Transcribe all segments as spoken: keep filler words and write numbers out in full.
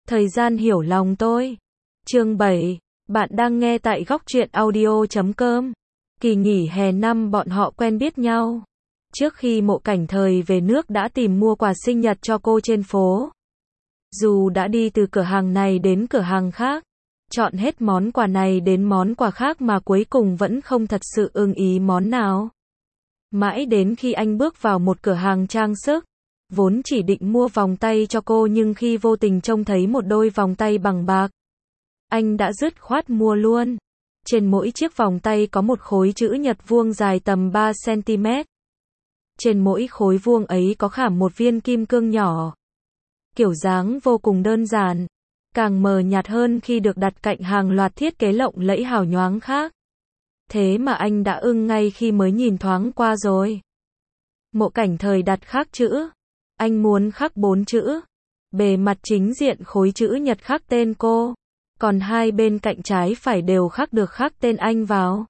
Thời gian hiểu lòng tôi. Chương bảy. Bạn đang nghe tại góc truyện audio chấm com. Kỳ nghỉ hè năm bọn họ quen biết nhau. Trước khi Mộ Cảnh Thời về nước đã tìm mua quà sinh nhật cho cô trên phố. Dù đã đi từ cửa hàng này đến cửa hàng khác, chọn hết món quà này đến món quà khác mà cuối cùng vẫn không thật sự ưng ý món nào. Mãi đến khi anh bước vào một cửa hàng trang sức, vốn chỉ định mua vòng tay cho cô nhưng khi vô tình trông thấy một đôi vòng tay bằng bạc, anh đã dứt khoát mua luôn. Trên mỗi chiếc vòng tay có một khối chữ nhật vuông dài tầm ba xăng-ti-mét. Trên mỗi khối vuông ấy có khảm một viên kim cương nhỏ. Kiểu dáng vô cùng đơn giản, càng mờ nhạt hơn khi được đặt cạnh hàng loạt thiết kế lộng lẫy hào nhoáng khác. Thế mà anh đã ưng ngay khi mới nhìn thoáng qua rồi. Mộ Cảnh Thời đặt khắc chữ. Anh muốn khắc bốn chữ. Bề mặt chính diện khối chữ nhật khắc tên cô, còn hai bên cạnh trái phải đều khắc được khắc tên anh vào.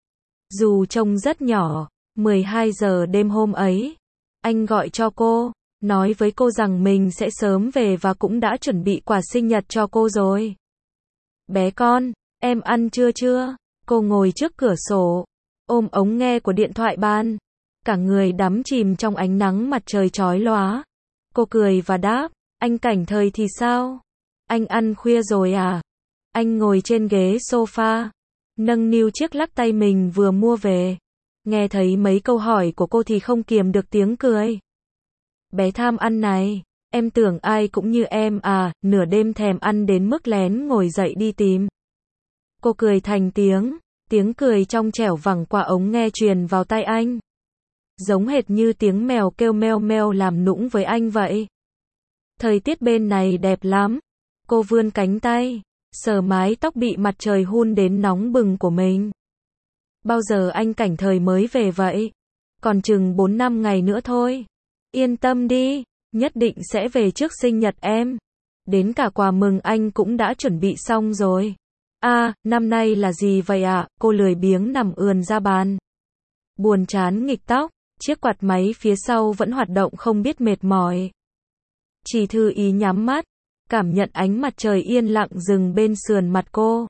Dù trông rất nhỏ, mười hai giờ đêm hôm ấy, anh gọi cho cô, nói với cô rằng mình sẽ sớm về và cũng đã chuẩn bị quà sinh nhật cho cô rồi. Bé con, em ăn trưa chưa? Cô ngồi trước cửa sổ, ôm ống nghe của điện thoại bàn, cả người đắm chìm trong ánh nắng mặt trời chói lóa. Cô cười và đáp, anh Cảnh Thời thì sao? Anh ăn khuya rồi à? Anh ngồi trên ghế sofa, nâng niu chiếc lắc tay mình vừa mua về. Nghe thấy mấy câu hỏi của cô thì không kiềm được tiếng cười. Bé tham ăn này, em tưởng ai cũng như em à, nửa đêm thèm ăn đến mức lén ngồi dậy đi tìm. Cô cười thành tiếng, tiếng cười trong trẻo vẳng qua ống nghe truyền vào tai anh. Giống hệt như tiếng mèo kêu meo meo làm nũng với anh vậy. Thời tiết bên này đẹp lắm. Cô vươn cánh tay, sờ mái tóc bị mặt trời hun đến nóng bừng của mình. Bao giờ anh Cảnh Thời mới về vậy? Còn chừng bốn năm ngày nữa thôi. Yên tâm đi, nhất định sẽ về trước sinh nhật em. Đến cả quà mừng anh cũng đã chuẩn bị xong rồi. À, năm nay là gì vậy ạ? À? Cô lười biếng nằm ườn ra bàn, buồn chán nghịch tóc, chiếc quạt máy phía sau vẫn hoạt động không biết mệt mỏi. Chỉ Thư Ý nhắm mắt, cảm nhận ánh mặt trời yên lặng dừng bên sườn mặt cô.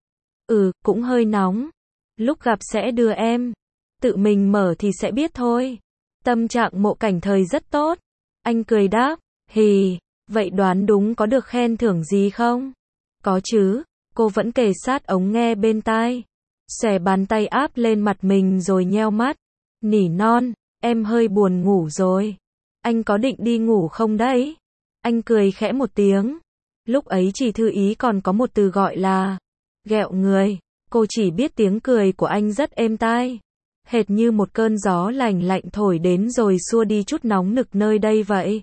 Ừ, cũng hơi nóng. Lúc gặp sẽ đưa em. Tự mình mở thì sẽ biết thôi. Tâm trạng Mộ Cảnh Thời rất tốt. Anh cười đáp, hì, vậy đoán đúng có được khen thưởng gì không? Có chứ. Cô vẫn kề sát ống nghe bên tai, xòe bàn tay áp lên mặt mình rồi nheo mắt, nỉ non, em hơi buồn ngủ rồi. Anh có định đi ngủ không đấy? Anh cười khẽ một tiếng. Lúc ấy Chỉ Thư Ý còn có một từ gọi là ghẹo người. Cô chỉ biết tiếng cười của anh rất êm tai, hệt như một cơn gió lành lạnh thổi đến rồi xua đi chút nóng nực nơi đây vậy.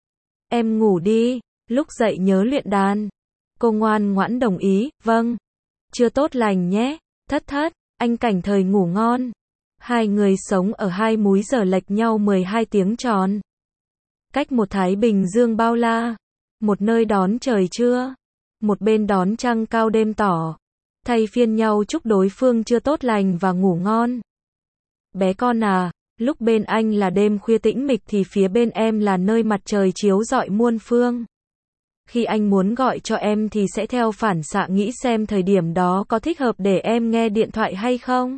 Em ngủ đi, lúc dậy nhớ luyện đàn. Cô ngoan ngoãn đồng ý, vâng. Chưa tốt lành nhé, thất thất, anh Cảnh Thời ngủ ngon. Hai người sống ở hai múi giờ lệch nhau mười hai tiếng tròn. Cách một Thái Bình Dương bao la. Một nơi đón trời trưa, một bên đón trăng cao đêm tỏ. Thay phiên nhau chúc đối phương chưa tốt lành và ngủ ngon. Bé con à, lúc bên anh là đêm khuya tĩnh mịch thì phía bên em là nơi mặt trời chiếu rọi muôn phương. Khi anh muốn gọi cho em thì sẽ theo phản xạ nghĩ xem thời điểm đó có thích hợp để em nghe điện thoại hay không?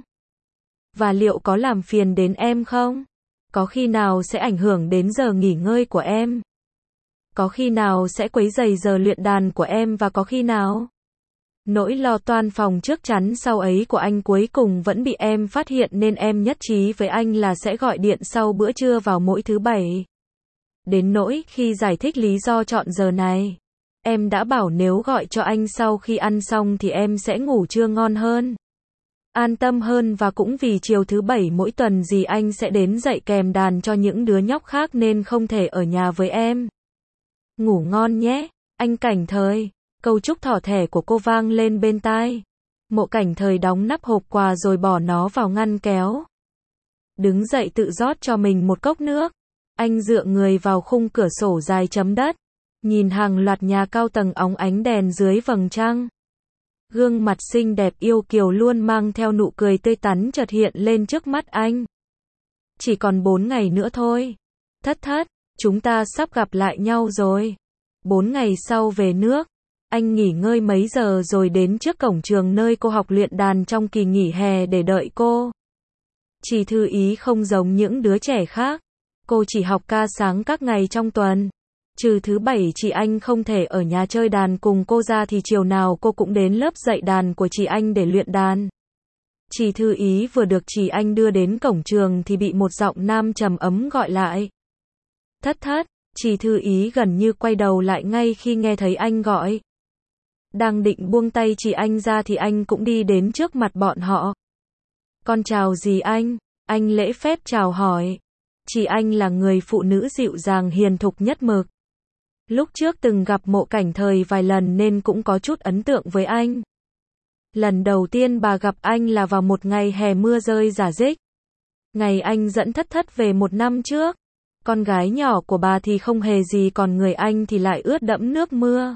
Và liệu có làm phiền đến em không? Có khi nào sẽ ảnh hưởng đến giờ nghỉ ngơi của em? Có khi nào sẽ quấy rầy giờ luyện đàn của em và có khi nào? Nỗi lo toan phòng trước chắn sau ấy của anh cuối cùng vẫn bị em phát hiện nên em nhất trí với anh là sẽ gọi điện sau bữa trưa vào mỗi thứ bảy. Đến nỗi khi giải thích lý do chọn giờ này, em đã bảo nếu gọi cho anh sau khi ăn xong thì em sẽ ngủ trưa ngon hơn, an tâm hơn và cũng vì chiều thứ bảy mỗi tuần dì anh sẽ đến dạy kèm đàn cho những đứa nhóc khác nên không thể ở nhà với em. Ngủ ngon nhé, anh Cảnh Thời. Câu chúc thỏ thẻ của cô vang lên bên tai. Mộ Cảnh Thời đóng nắp hộp quà rồi bỏ nó vào ngăn kéo. Đứng dậy tự rót cho mình một cốc nước. Anh dựa người vào khung cửa sổ dài chấm đất, nhìn hàng loạt nhà cao tầng óng ánh đèn dưới vầng trăng. Gương mặt xinh đẹp yêu kiều luôn mang theo nụ cười tươi tắn chợt hiện lên trước mắt anh. Chỉ còn bốn ngày nữa thôi. Thất thất, chúng ta sắp gặp lại nhau rồi. Bốn ngày sau về nước. Anh nghỉ ngơi mấy giờ rồi đến trước cổng trường nơi cô học luyện đàn trong kỳ nghỉ hè để đợi cô. Chị Thư Ý không giống những đứa trẻ khác. Cô chỉ học ca sáng các ngày trong tuần. Trừ thứ bảy chị Anh không thể ở nhà chơi đàn cùng cô ra thì chiều nào cô cũng đến lớp dạy đàn của chị Anh để luyện đàn. Chị Thư Ý vừa được chị Anh đưa đến cổng trường thì bị một giọng nam trầm ấm gọi lại. Thất Thất, chị Thư Ý gần như quay đầu lại ngay khi nghe thấy anh gọi. Đang định buông tay chị Anh ra thì anh cũng đi đến trước mặt bọn họ. Con chào dì anh, anh lễ phép chào hỏi. Chị Anh là người phụ nữ dịu dàng hiền thục nhất mực. Lúc trước từng gặp Mộ Cảnh Thời vài lần nên cũng có chút ấn tượng với anh. Lần đầu tiên bà gặp anh là vào một ngày hè mưa rơi rả rích. Ngày anh dẫn Thất Thất về một năm trước. Con gái nhỏ của bà thì không hề gì còn người anh thì lại ướt đẫm nước mưa.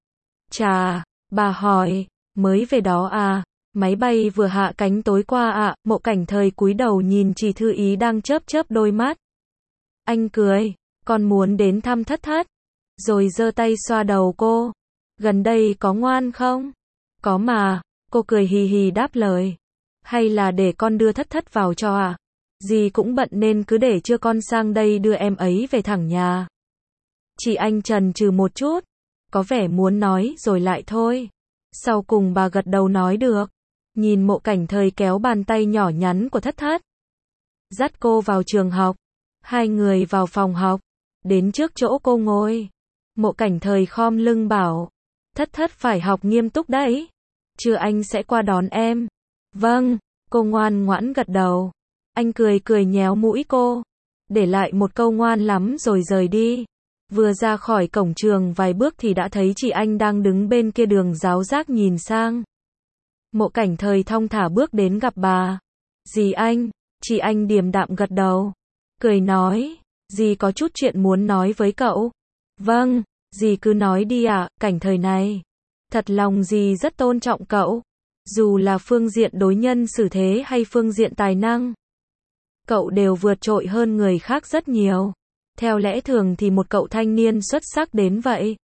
Chà, bà hỏi, mới về đó à? Máy bay vừa hạ cánh tối qua ạ. À? Mộ Cảnh Thời cúi đầu nhìn chị Thư Ý đang chớp chớp đôi mắt. Anh cười, con muốn đến thăm Thất Thất. Rồi giơ tay xoa đầu cô. Gần đây có ngoan không? Có mà, cô cười hì hì đáp lời. Hay là để con đưa Thất Thất vào cho à? Dì cũng bận nên cứ để chưa con sang đây đưa em ấy về thẳng nhà. Chị Anh chần chừ một chút. Có vẻ muốn nói rồi lại thôi. Sau cùng bà gật đầu nói được. Nhìn Mộ Cảnh Thời kéo bàn tay nhỏ nhắn của Thất Thất. Dắt cô vào trường học. Hai người vào phòng học. Đến trước chỗ cô ngồi. Mộ Cảnh Thời khom lưng bảo. Thất Thất phải học nghiêm túc đấy. Trưa anh sẽ qua đón em. Vâng, cô ngoan ngoãn gật đầu. Anh cười cười nhéo mũi cô. Để lại một câu ngoan lắm rồi rời đi. Vừa ra khỏi cổng trường vài bước thì đã thấy chị Anh đang đứng bên kia đường giáo giác nhìn sang. Mộ Cảnh Thời thong thả bước đến gặp bà. Dì Anh, chị Anh điềm đạm gật đầu. Cười nói, dì có chút chuyện muốn nói với cậu. Vâng, dì cứ nói đi ạ, à, Cảnh Thời này. Thật lòng dì rất tôn trọng cậu. Dù là phương diện đối nhân xử thế hay phương diện tài năng. Cậu đều vượt trội hơn người khác rất nhiều. Theo lẽ thường thì một cậu thanh niên xuất sắc đến vậy.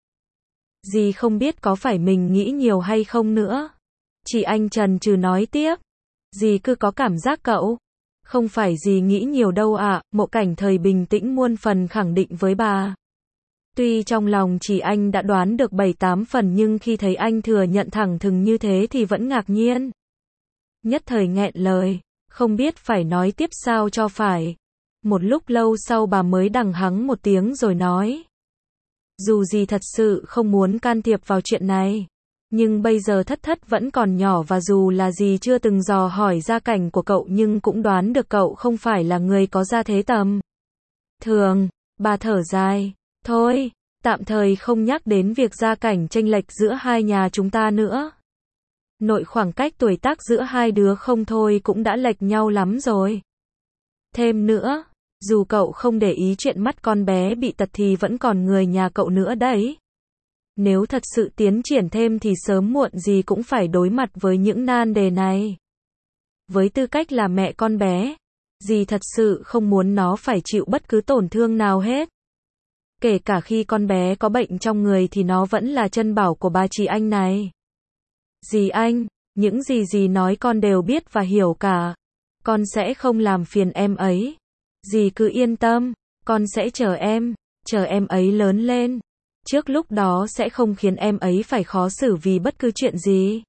Dì không biết có phải mình nghĩ nhiều hay không nữa. Chị Anh chần chừ nói tiếp. Dì cứ có cảm giác cậu. Không phải dì nghĩ nhiều đâu ạ, à, Mộ Cảnh Thời bình tĩnh muôn phần khẳng định với bà. Tuy trong lòng chị Anh đã đoán được bảy tám phần nhưng khi thấy anh thừa nhận thẳng thừng như thế thì vẫn ngạc nhiên. Nhất thời nghẹn lời, không biết phải nói tiếp sao cho phải. Một lúc lâu sau bà mới đằng hắng một tiếng rồi nói. Dù gì thật sự không muốn can thiệp vào chuyện này. Nhưng bây giờ Thất Thất vẫn còn nhỏ và dù là gì chưa từng dò hỏi gia cảnh của cậu nhưng cũng đoán được cậu không phải là người có gia thế tầm thường. Bà thở dài. Thôi, tạm thời không nhắc đến việc gia cảnh chênh lệch giữa hai nhà chúng ta nữa. Nội khoảng cách tuổi tác giữa hai đứa không thôi cũng đã lệch nhau lắm rồi. Thêm nữa, dù cậu không để ý chuyện mắt con bé bị tật thì vẫn còn người nhà cậu nữa đấy. Nếu thật sự tiến triển thêm thì sớm muộn gì cũng phải đối mặt với những nan đề này. Với tư cách là mẹ con bé, dì thật sự không muốn nó phải chịu bất cứ tổn thương nào hết. Kể cả khi con bé có bệnh trong người thì nó vẫn là chân bảo của bà chị Anh này. Dì Anh, những gì dì nói con đều biết và hiểu cả. Con sẽ không làm phiền em ấy. Dì cứ yên tâm, con sẽ chờ em, chờ em ấy lớn lên. Trước lúc đó sẽ không khiến em ấy phải khó xử vì bất cứ chuyện gì.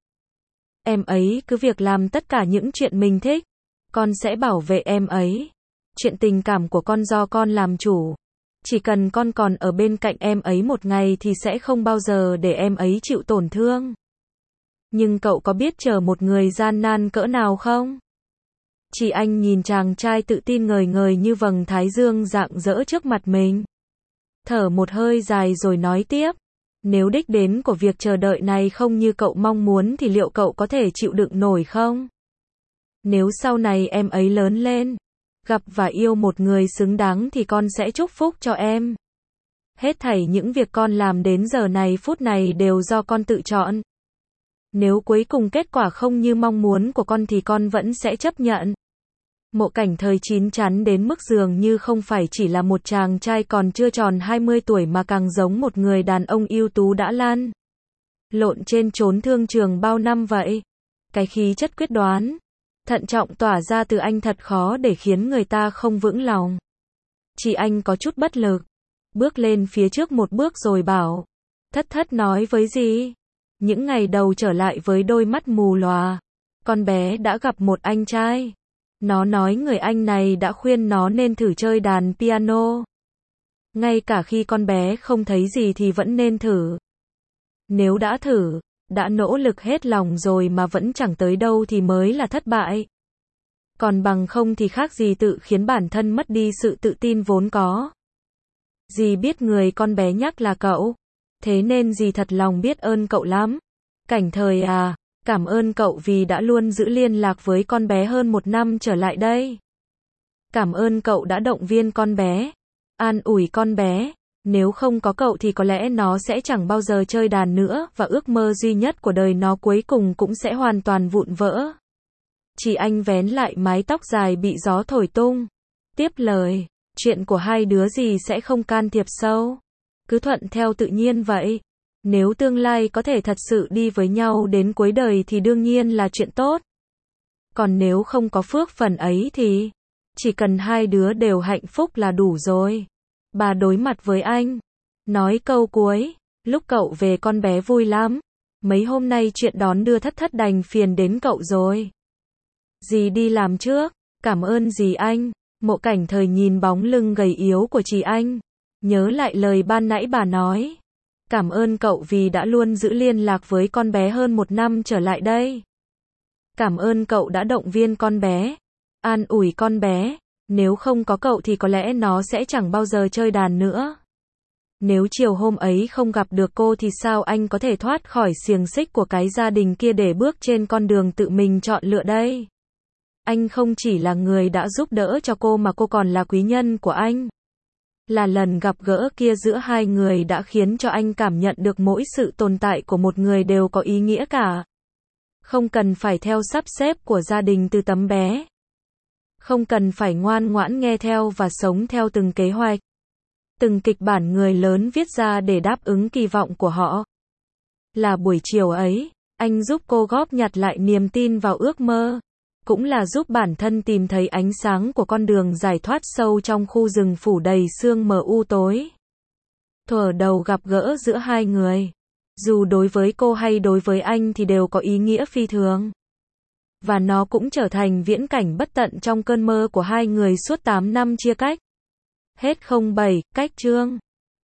Em ấy cứ việc làm tất cả những chuyện mình thích. Con sẽ bảo vệ em ấy. Chuyện tình cảm của con do con làm chủ. Chỉ cần con còn ở bên cạnh em ấy một ngày thì sẽ không bao giờ để em ấy chịu tổn thương. Nhưng cậu có biết chờ một người gian nan cỡ nào không? Chị Anh nhìn chàng trai tự tin ngời ngời như vầng thái dương rạng rỡ trước mặt mình. Thở một hơi dài rồi nói tiếp. Nếu đích đến của việc chờ đợi này không như cậu mong muốn thì liệu cậu có thể chịu đựng nổi không? Nếu sau này em ấy lớn lên, gặp và yêu một người xứng đáng thì con sẽ chúc phúc cho em. Hết thảy những việc con làm đến giờ này phút này đều do con tự chọn. Nếu cuối cùng kết quả không như mong muốn của con thì con vẫn sẽ chấp nhận. Mộ Cảnh Thời chín chắn đến mức dường như không phải chỉ là một chàng trai còn chưa tròn hai mươi tuổi mà càng giống một người đàn ông ưu tú đã lăn lộn trên trốn thương trường bao năm vậy. Cái khí chất quyết đoán, thận trọng tỏa ra từ anh thật khó để khiến người ta không vững lòng. Chị anh có chút bất lực, bước lên phía trước một bước rồi bảo, thất thất nói với dì. Những ngày đầu trở lại với đôi mắt mù lòa, con bé đã gặp một anh trai. Nó nói người anh này đã khuyên nó nên thử chơi đàn piano. Ngay cả khi con bé không thấy gì thì vẫn nên thử. Nếu đã thử, đã nỗ lực hết lòng rồi mà vẫn chẳng tới đâu thì mới là thất bại. Còn bằng không thì khác gì tự khiến bản thân mất đi sự tự tin vốn có. Dì biết người con bé nhắc là cậu, thế nên dì thật lòng biết ơn cậu lắm. Cảnh Thời à, cảm ơn cậu vì đã luôn giữ liên lạc với con bé hơn một năm trở lại đây. Cảm ơn cậu đã động viên con bé, an ủi con bé. Nếu không có cậu thì có lẽ nó sẽ chẳng bao giờ chơi đàn nữa và ước mơ duy nhất của đời nó cuối cùng cũng sẽ hoàn toàn vụn vỡ. Chị anh vén lại mái tóc dài bị gió thổi tung. Tiếp lời, chuyện của hai đứa gì sẽ không can thiệp sâu. Cứ thuận theo tự nhiên vậy. Nếu tương lai có thể thật sự đi với nhau đến cuối đời thì đương nhiên là chuyện tốt. Còn nếu không có phước phần ấy thì chỉ cần hai đứa đều hạnh phúc là đủ rồi. Bà đối mặt với anh, nói câu cuối, lúc cậu về con bé vui lắm. Mấy hôm nay chuyện đón đưa thất thất đành phiền đến cậu rồi. Dì đi làm trước, cảm ơn dì anh. Mộ Cảnh Thời nhìn bóng lưng gầy yếu của chị anh, nhớ lại lời ban nãy bà nói. Cảm ơn cậu vì đã luôn giữ liên lạc với con bé hơn một năm trở lại đây. Cảm ơn cậu đã động viên con bé, an ủi con bé. Nếu không có cậu thì có lẽ nó sẽ chẳng bao giờ chơi đàn nữa. Nếu chiều hôm ấy không gặp được cô thì sao anh có thể thoát khỏi xiềng xích của cái gia đình kia để bước trên con đường tự mình chọn lựa đây? Anh không chỉ là người đã giúp đỡ cho cô mà cô còn là quý nhân của anh. Là lần gặp gỡ kia giữa hai người đã khiến cho anh cảm nhận được mỗi sự tồn tại của một người đều có ý nghĩa cả. Không cần phải theo sắp xếp của gia đình từ tấm bé. Không cần phải ngoan ngoãn nghe theo và sống theo từng kế hoạch, từng kịch bản người lớn viết ra để đáp ứng kỳ vọng của họ. Là buổi chiều ấy, anh giúp cô góp nhặt lại niềm tin vào ước mơ, cũng là giúp bản thân tìm thấy ánh sáng của con đường giải thoát sâu trong khu rừng phủ đầy sương mờ u tối. Thuở đầu gặp gỡ giữa hai người, dù đối với cô hay đối với anh thì đều có ý nghĩa phi thường. Và nó cũng trở thành viễn cảnh bất tận trong cơn mơ của hai người suốt tám năm chia cách. Hết không bảy, cách chương.